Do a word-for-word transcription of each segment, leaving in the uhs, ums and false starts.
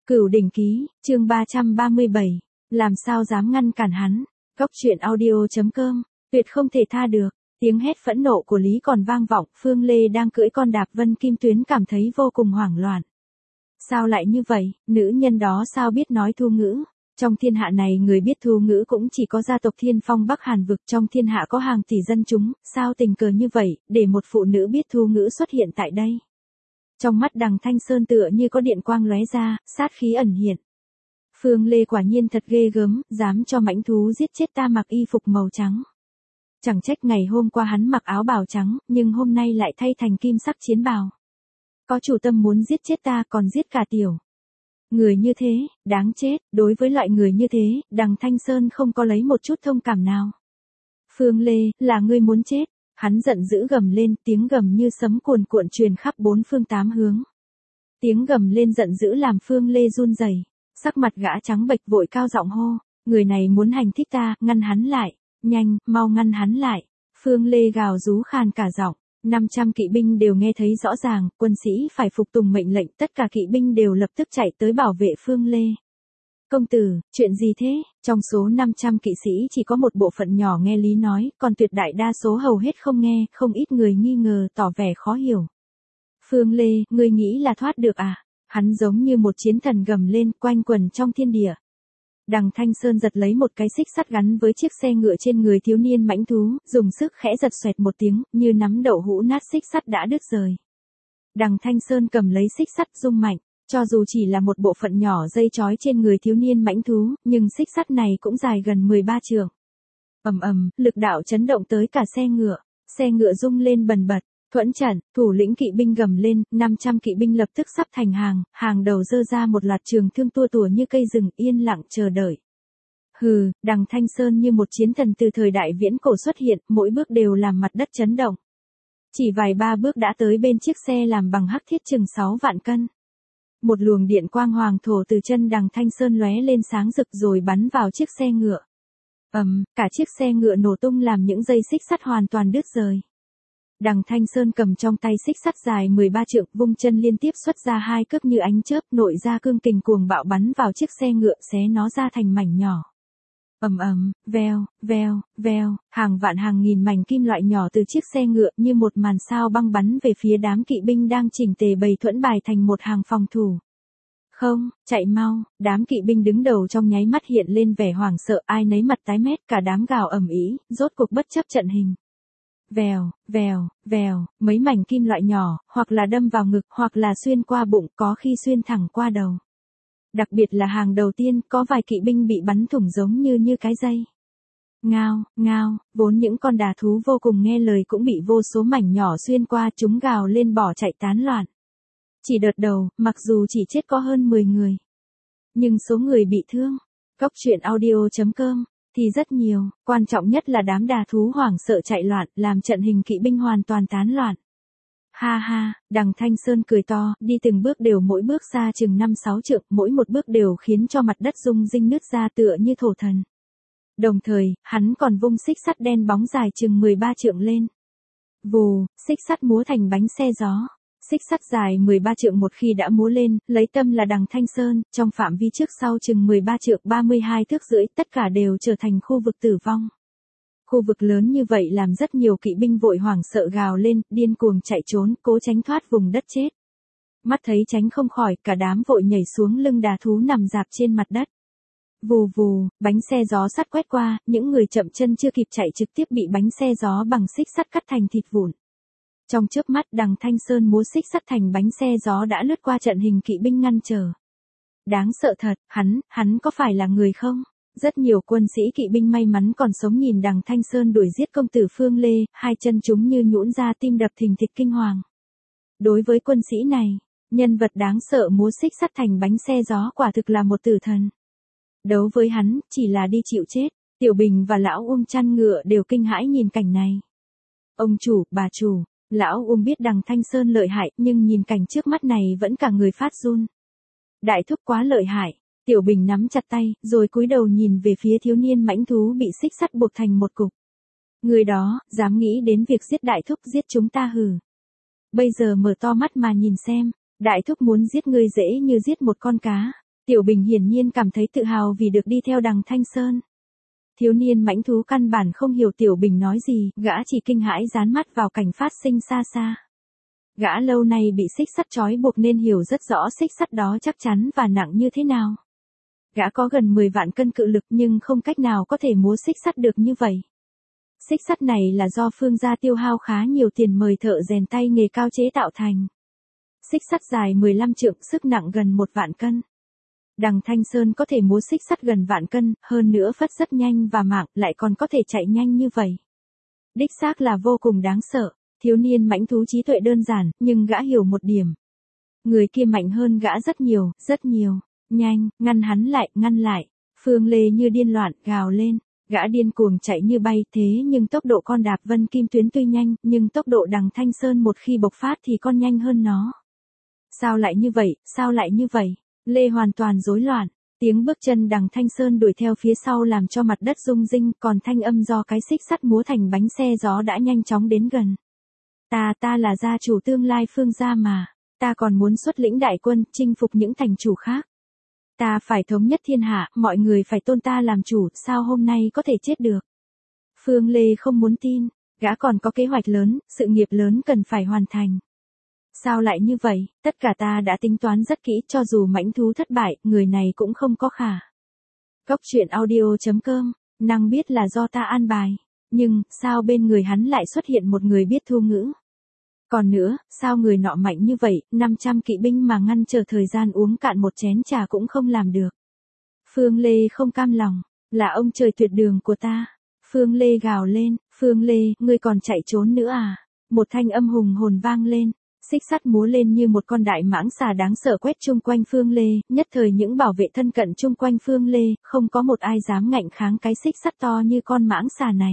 Cửu Đỉnh Ký, chương ba trăm ba mươi bảy, làm sao dám ngăn cản hắn. Góc truyện audio chấm com, tuyệt không thể tha được. Tiếng hét phẫn nộ của Lý còn vang vọng, Phương Lê đang cưỡi con đạp vân kim tuyến cảm thấy vô cùng hoảng loạn. Sao lại như vậy, nữ nhân đó sao biết nói thu ngữ? Trong thiên hạ này người biết thu ngữ cũng chỉ có gia tộc Thiên Phong Bắc Hàn vực, trong thiên hạ có hàng tỷ dân chúng, sao tình cờ như vậy, để một phụ nữ biết thu ngữ xuất hiện tại đây? Trong mắt Đằng Thanh Sơn tựa như có điện quang lóe ra, sát khí ẩn hiện. Phương Lê quả nhiên thật ghê gớm, dám cho mãnh thú giết chết ta mặc y phục màu trắng. Chẳng trách ngày hôm qua hắn mặc áo bào trắng, nhưng hôm nay lại thay thành kim sắc chiến bào. Có chủ tâm muốn giết chết ta, còn giết cả tiểu. Người như thế, đáng chết. Đối với loại người như thế, Đằng Thanh Sơn không có lấy một chút thông cảm nào. Phương Lê, là ngươi muốn chết. Hắn giận dữ gầm lên, tiếng gầm như sấm cuồn cuộn truyền khắp bốn phương tám hướng. Tiếng gầm lên giận dữ làm Phương Lê run rẩy, sắc mặt gã trắng bệch vội cao giọng hô, người này muốn hành thích ta, ngăn hắn lại, nhanh, mau ngăn hắn lại. Phương Lê gào rú khàn cả giọng, năm trăm kỵ binh đều nghe thấy rõ ràng, quân sĩ phải phục tùng mệnh lệnh, tất cả kỵ binh đều lập tức chạy tới bảo vệ Phương Lê. Công tử, chuyện gì thế? Trong số năm trăm kỵ sĩ chỉ có một bộ phận nhỏ nghe Lý nói, còn tuyệt đại đa số hầu hết không nghe, không ít người nghi ngờ tỏ vẻ khó hiểu. Phương Lê, ngươi nghĩ là thoát được à? Hắn giống như một chiến thần gầm lên quanh quần trong thiên địa. Đằng Thanh Sơn giật lấy một cái xích sắt gắn với chiếc xe ngựa trên người thiếu niên mãnh thú, dùng sức khẽ giật xoẹt một tiếng, như nắm đậu hũ nát xích sắt đã đứt rời. Đằng Thanh Sơn cầm lấy xích sắt rung mạnh. Cho dù chỉ là một bộ phận nhỏ dây trói trên người thiếu niên mãnh thú, nhưng xích sắt này cũng dài gần mười ba trượng. Ầm ầm, lực đạo chấn động tới cả xe ngựa, xe ngựa rung lên bần bật. Thuẫn trận, thủ lĩnh kỵ binh gầm lên, năm trăm kỵ binh lập tức sắp thành hàng, hàng đầu giơ ra một loạt trường thương tua tủa như cây rừng yên lặng chờ đợi. Hừ, Đằng Thanh Sơn như một chiến thần từ thời đại viễn cổ xuất hiện, mỗi bước đều làm mặt đất chấn động. Chỉ vài ba bước đã tới bên chiếc xe làm bằng hắc thiết chừng sáu vạn cân. Một luồng điện quang hoàng thổ từ chân Đằng Thanh Sơn lóe lên sáng rực rồi bắn vào chiếc xe ngựa. Ầm, cả chiếc xe ngựa nổ tung làm những dây xích sắt hoàn toàn đứt rời. Đằng Thanh Sơn cầm trong tay xích sắt dài mười ba trượng, vung chân liên tiếp xuất ra hai cước như ánh chớp, nội ra cương kình cuồng bạo bắn vào chiếc xe ngựa, xé nó ra thành mảnh nhỏ. Ầm ầm, veo, veo, veo, hàng vạn hàng nghìn mảnh kim loại nhỏ từ chiếc xe ngựa như một màn sao băng bắn về phía đám kỵ binh đang chỉnh tề bày thuẫn bài thành một hàng phòng thủ. Không, chạy mau, đám kỵ binh đứng đầu trong nháy mắt hiện lên vẻ hoảng sợ, ai nấy mặt tái mét, cả đám gào ầm ĩ, rốt cuộc bất chấp trận hình. Vèo, vèo, vèo, mấy mảnh kim loại nhỏ, hoặc là đâm vào ngực, hoặc là xuyên qua bụng, có khi xuyên thẳng qua đầu. Đặc biệt là hàng đầu tiên, có vài kỵ binh bị bắn thủng giống như như cái dây. Ngao, ngao, vốn những con đà thú vô cùng nghe lời cũng bị vô số mảnh nhỏ xuyên qua, chúng gào lên bỏ chạy tán loạn. Chỉ đợt đầu, mặc dù chỉ chết có hơn mười người, nhưng số người bị thương, góc truyện audio chấm com, thì rất nhiều, quan trọng nhất là đám đà thú hoảng sợ chạy loạn, làm trận hình kỵ binh hoàn toàn tán loạn. Ha ha, Đằng Thanh Sơn cười to, đi từng bước đều mỗi bước xa chừng năm sáu trượng, mỗi một bước đều khiến cho mặt đất rung rinh nứt ra tựa như thổ thần. Đồng thời, hắn còn vung xích sắt đen bóng dài chừng mười ba trượng lên. Vù, xích sắt múa thành bánh xe gió. Xích sắt dài mười ba trượng một khi đã múa lên, lấy tâm là Đằng Thanh Sơn, trong phạm vi trước sau chừng mười ba trượng ba mươi hai thước rưỡi, tất cả đều trở thành khu vực tử vong. Khu vực lớn như vậy làm rất nhiều kỵ binh vội hoảng sợ gào lên, điên cuồng chạy trốn, cố tránh thoát vùng đất chết. Mắt thấy tránh không khỏi, cả đám vội nhảy xuống lưng đà thú nằm rạp trên mặt đất. Vù vù, bánh xe gió sắt quét qua, những người chậm chân chưa kịp chạy trực tiếp bị bánh xe gió bằng xích sắt cắt thành thịt vụn. Trong chớp mắt Đằng Thanh Sơn múa xích sắt thành bánh xe gió đã lướt qua trận hình kỵ binh ngăn trở. Đáng sợ thật, hắn, hắn có phải là người không? Rất nhiều quân sĩ kỵ binh may mắn còn sống nhìn Đằng Thanh Sơn đuổi giết công tử Phương Lê, hai chân chúng như nhũn ra, tim đập thình thịch kinh hoàng. Đối với quân sĩ này, nhân vật đáng sợ múa xích sắt thành bánh xe gió quả thực là một tử thần. Đấu với hắn, chỉ là đi chịu chết. Tiểu Bình và lão Uông chăn ngựa đều kinh hãi nhìn cảnh này. Ông chủ, bà chủ, lão Uông biết Đằng Thanh Sơn lợi hại, nhưng nhìn cảnh trước mắt này vẫn cả người phát run. Đại thúc quá lợi hại. Tiểu Bình nắm chặt tay, rồi cúi đầu nhìn về phía thiếu niên mãnh thú bị xích sắt buộc thành một cục. Người đó, dám nghĩ đến việc giết đại thúc, giết chúng ta hừ. Bây giờ mở to mắt mà nhìn xem, đại thúc muốn giết ngươi dễ như giết một con cá. Tiểu Bình hiển nhiên cảm thấy tự hào vì được đi theo Đằng Thanh Sơn. Thiếu niên mãnh thú căn bản không hiểu Tiểu Bình nói gì, gã chỉ kinh hãi dán mắt vào cảnh phát sinh xa xa. Gã lâu nay bị xích sắt trói buộc nên hiểu rất rõ xích sắt đó chắc chắn và nặng như thế nào. Gã có gần mười vạn cân cự lực nhưng không cách nào có thể múa xích sắt được như vậy. Xích sắt này là do Phương gia tiêu hao khá nhiều tiền mời thợ rèn tay nghề cao chế tạo thành. Xích sắt dài mười lăm trượng, sức nặng gần một vạn cân. Đằng Thanh Sơn có thể múa xích sắt gần vạn cân, hơn nữa phất rất nhanh và mạng, lại còn có thể chạy nhanh như vậy. Đích xác là vô cùng đáng sợ. Thiếu niên mãnh thú trí tuệ đơn giản, nhưng gã hiểu một điểm. Người kia mạnh hơn gã rất nhiều, rất nhiều. Nhanh, ngăn hắn lại, ngăn lại. Phương Lê như điên loạn, gào lên. Gã điên cuồng chạy như bay, thế nhưng tốc độ con đạp vân kim tuyến tuy nhanh, nhưng tốc độ Đằng Thanh Sơn một khi bộc phát thì con nhanh hơn nó. Sao lại như vậy, sao lại như vậy? Lê hoàn toàn rối loạn. Tiếng bước chân Đằng Thanh Sơn đuổi theo phía sau làm cho mặt đất rung rinh, còn thanh âm do cái xích sắt múa thành bánh xe gió đã nhanh chóng đến gần. Ta, ta là gia chủ tương lai Phương gia mà. Ta còn muốn xuất lĩnh đại quân, chinh phục những thành chủ khác. Ta phải thống nhất thiên hạ, mọi người phải tôn ta làm chủ, sao hôm nay có thể chết được? Phương Lê không muốn tin, gã còn có kế hoạch lớn, sự nghiệp lớn cần phải hoàn thành. Sao lại như vậy, tất cả ta đã tính toán rất kỹ, cho dù mãnh thú thất bại, người này cũng không có khả. Góc truyện audio chấm com, năng biết là do ta an bài. Nhưng, sao bên người hắn lại xuất hiện một người biết thu ngữ? Còn nữa, sao người nọ mạnh như vậy, năm trăm kỵ binh mà ngăn chờ thời gian uống cạn một chén trà cũng không làm được. Phương Lê không cam lòng, là ông trời tuyệt đường của ta. Phương Lê gào lên, Phương Lê, ngươi còn chạy trốn nữa à? Một thanh âm hùng hồn vang lên, xích sắt múa lên như một con đại mãng xà đáng sợ quét chung quanh Phương Lê, nhất thời những bảo vệ thân cận chung quanh Phương Lê, không có một ai dám ngạnh kháng cái xích sắt to như con mãng xà này.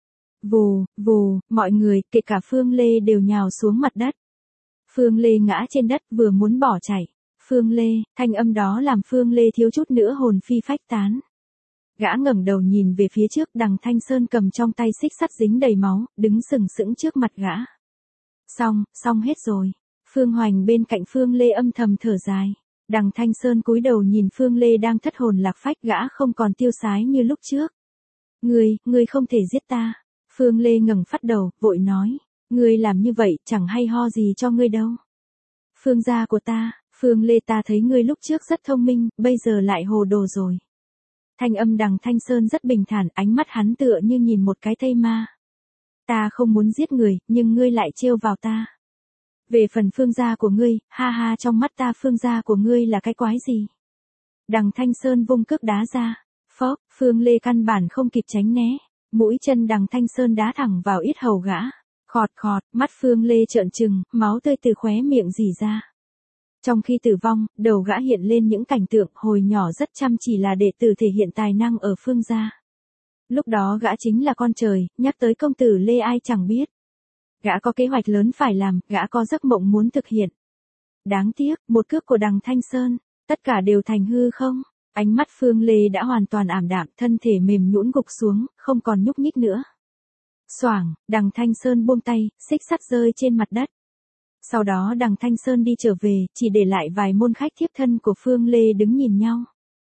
Vù, vù, mọi người, kể cả Phương Lê đều nhào xuống mặt đất. Phương Lê ngã trên đất vừa muốn bỏ chạy. Phương Lê, thanh âm đó làm Phương Lê thiếu chút nữa hồn phi phách tán. Gã ngẩng đầu nhìn về phía trước, Đằng Thanh Sơn cầm trong tay xích sắt dính đầy máu, đứng sừng sững trước mặt gã. Xong, xong hết rồi. Phương Hoành bên cạnh Phương Lê âm thầm thở dài. Đằng Thanh Sơn cúi đầu nhìn Phương Lê đang thất hồn lạc phách, gã không còn tiêu sái như lúc trước. Ngươi, ngươi không thể giết ta. Phương Lê ngẩng phát đầu, vội nói. Ngươi làm như vậy, chẳng hay ho gì cho ngươi đâu. Phương gia của ta, Phương Lê, ta thấy ngươi lúc trước rất thông minh, bây giờ lại hồ đồ rồi. Thanh âm Đằng Thanh Sơn rất bình thản, ánh mắt hắn tựa như nhìn một cái thây ma. Ta không muốn giết người, nhưng ngươi lại trêu vào ta. Về phần Phương gia của ngươi, ha ha, trong mắt ta Phương gia của ngươi là cái quái gì? Đằng Thanh Sơn vung cước đá ra. Phốc, Phương Lê căn bản không kịp tránh né. Mũi chân Đằng Thanh Sơn đá thẳng vào yết hầu gã. Khọt khọt, mắt Phương Lê trợn trừng, máu tươi từ khóe miệng rỉ ra. Trong khi tử vong, đầu gã hiện lên những cảnh tượng hồi nhỏ rất chăm chỉ là đệ tử thể hiện tài năng ở Phương gia. Lúc đó gã chính là con trời, nhắc tới công tử Lê ai chẳng biết. Gã có kế hoạch lớn phải làm, gã có giấc mộng muốn thực hiện. Đáng tiếc, một cước của Đằng Thanh Sơn, tất cả đều thành hư không. Ánh mắt Phương Lê đã hoàn toàn ảm đạm, thân thể mềm nhũn gục xuống, không còn nhúc nhích nữa. Xoảng, Đằng Thanh Sơn buông tay, xích sắt rơi trên mặt đất. Sau đó Đằng Thanh Sơn đi trở về, chỉ để lại vài môn khách thiếp thân của Phương Lê đứng nhìn nhau.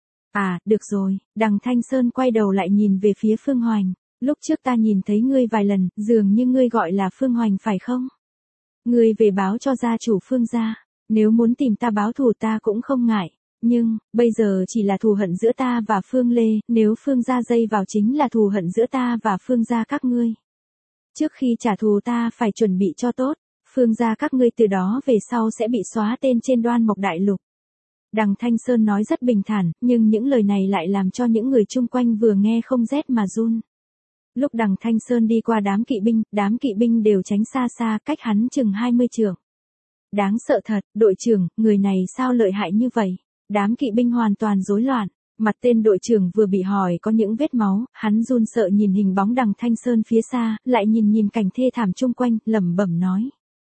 À, được rồi, Đằng Thanh Sơn quay đầu lại nhìn về phía Phương Hoành. Lúc trước ta nhìn thấy ngươi vài lần, dường như ngươi gọi là Phương Hoành phải không? Ngươi về báo cho gia chủ Phương gia, nếu muốn tìm ta báo thù ta cũng không ngại. Nhưng, bây giờ chỉ là thù hận giữa ta và Phương Lê, nếu Phương gia dây vào chính là thù hận giữa ta và Phương gia các ngươi. Trước khi trả thù ta phải chuẩn bị cho tốt, Phương gia các ngươi từ đó về sau sẽ bị xóa tên trên Đoan Mộc Đại Lục. Đằng Thanh Sơn nói rất bình thản, nhưng những lời này lại làm cho những người chung quanh vừa nghe không rét mà run. Lúc Đằng Thanh Sơn đi qua đám kỵ binh, đám kỵ binh đều tránh xa xa, cách hắn chừng hai mươi trượng. Đáng sợ thật, đội trưởng, người này sao lợi hại như vậy? Đám kỵ binh hoàn toàn rối loạn. Mặt tên đội trưởng vừa bị hỏi có những vết máu, hắn run sợ nhìn hình bóng Đằng Thanh Sơn phía xa, lại nhìn nhìn cảnh thê thảm chung quanh, lẩm bẩm nói.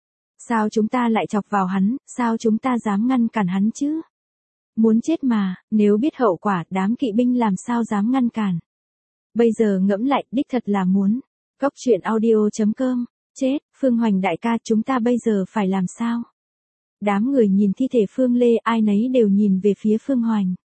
Sao chúng ta lại chọc vào hắn, sao chúng ta dám ngăn cản hắn chứ? Muốn chết mà, nếu biết hậu quả, đám kỵ binh làm sao dám ngăn cản. Bây giờ ngẫm lại, đích thật là muốn. Góc truyện audio chấm com, chết, Phương Hoành đại ca, chúng ta bây giờ phải làm sao? Đám người nhìn thi thể Phương Lê, ai nấy đều nhìn về phía Phương Hoành.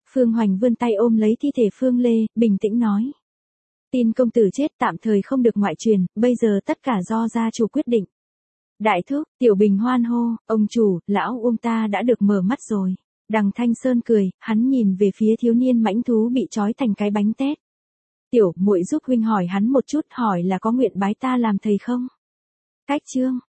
Phương Hoành vươn tay ôm lấy thi thể Phương Lê, bình tĩnh nói. Tin công tử chết tạm thời không được ngoại truyền, bây giờ tất cả do gia chủ quyết định. Đại thúc, Tiểu Bình hoan hô, ông chủ, lão Uông ta đã được mở mắt rồi. Đằng Thanh Sơn cười, hắn nhìn về phía thiếu niên mãnh thú bị trói thành cái bánh tét. Tiểu, muội giúp huynh hỏi hắn một chút, hỏi là có nguyện bái ta làm thầy không? Cách chương